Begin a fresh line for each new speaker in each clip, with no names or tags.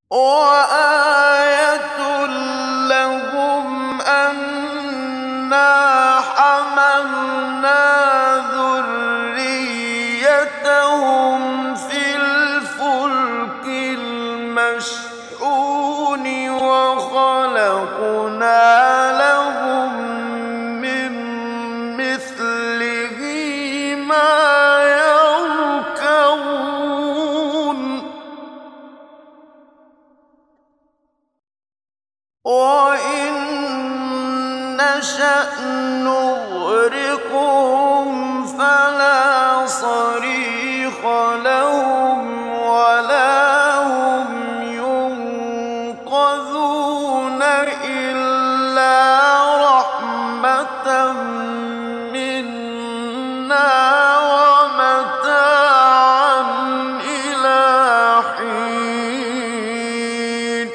وآية لهم أنا حملنا ذريتهم في الفلك المشحون وخلقنا لهم من مثله ما يركبون وإن نشأ نغرقهم فلا صريخ لهم ولا هم ينقذون إلا رحمة منا ومتاعا إلى حين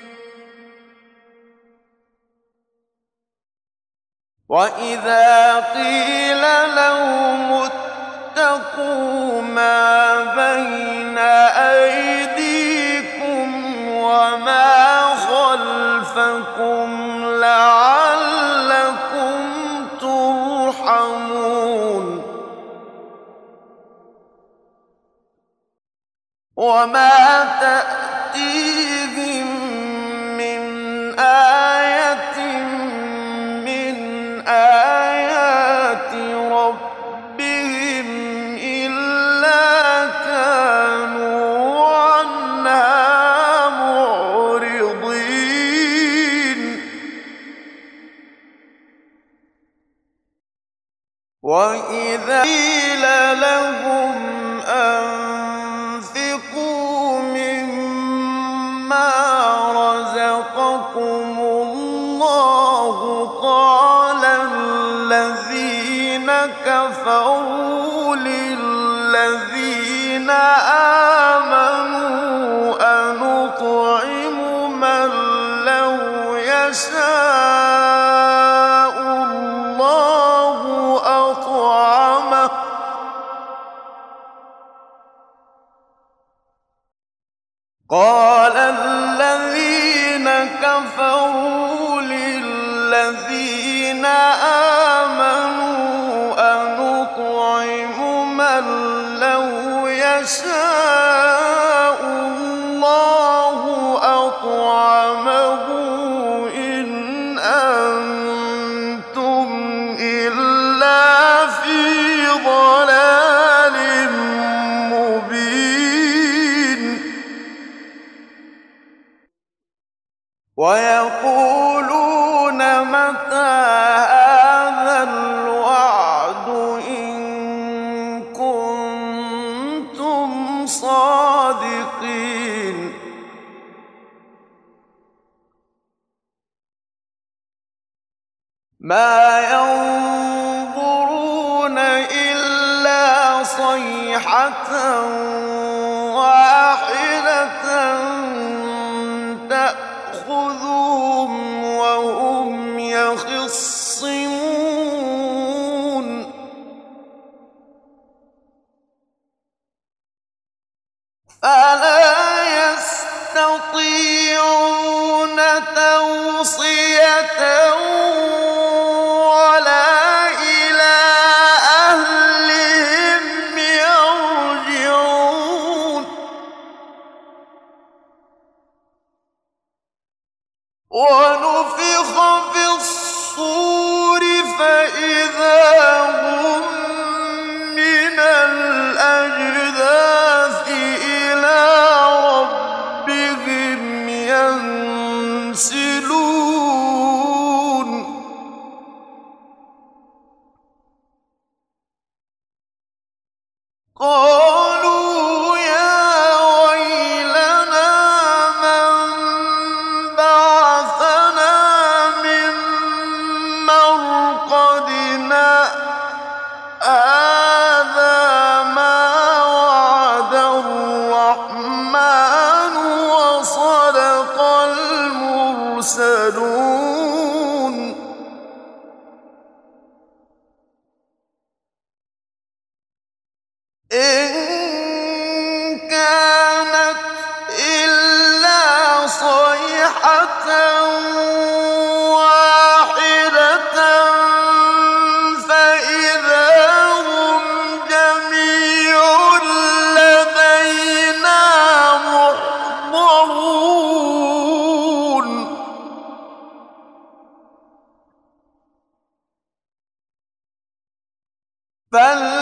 وإذا قيل لهم اتقوا ما بين أيديكم وما خلفكم لعلكم ترحمون وما تأتيهم من آية من آيات ربهم إلا كانوا عنها معرضين وإذا قيل لهم أنفقوا مما رزقكم الله قال الذين كفروا للذين آمنوا أنطعم من لو يشاء الله أطعمه قال الذين كفروا للذين آمنوا أنطعم من لو يشاء الله أطعمه إن أنتم إلا في ضلال مبين ويقولون متى هذا الوعد إن كنتم صادقين ما ينظرون إلا صيحة واحدة تأخذهم وهم يخصمون فلا يستطيعون توصية ولا إلى أهلهم يرجعون ونفخ في الصور فإذا هم من الأجداث إلى ربهم ينسلون قالوا يا ويلنا من بعثنا من واحدة فإذا هم جميع لدينا محضرون فَلْيَنظُرِ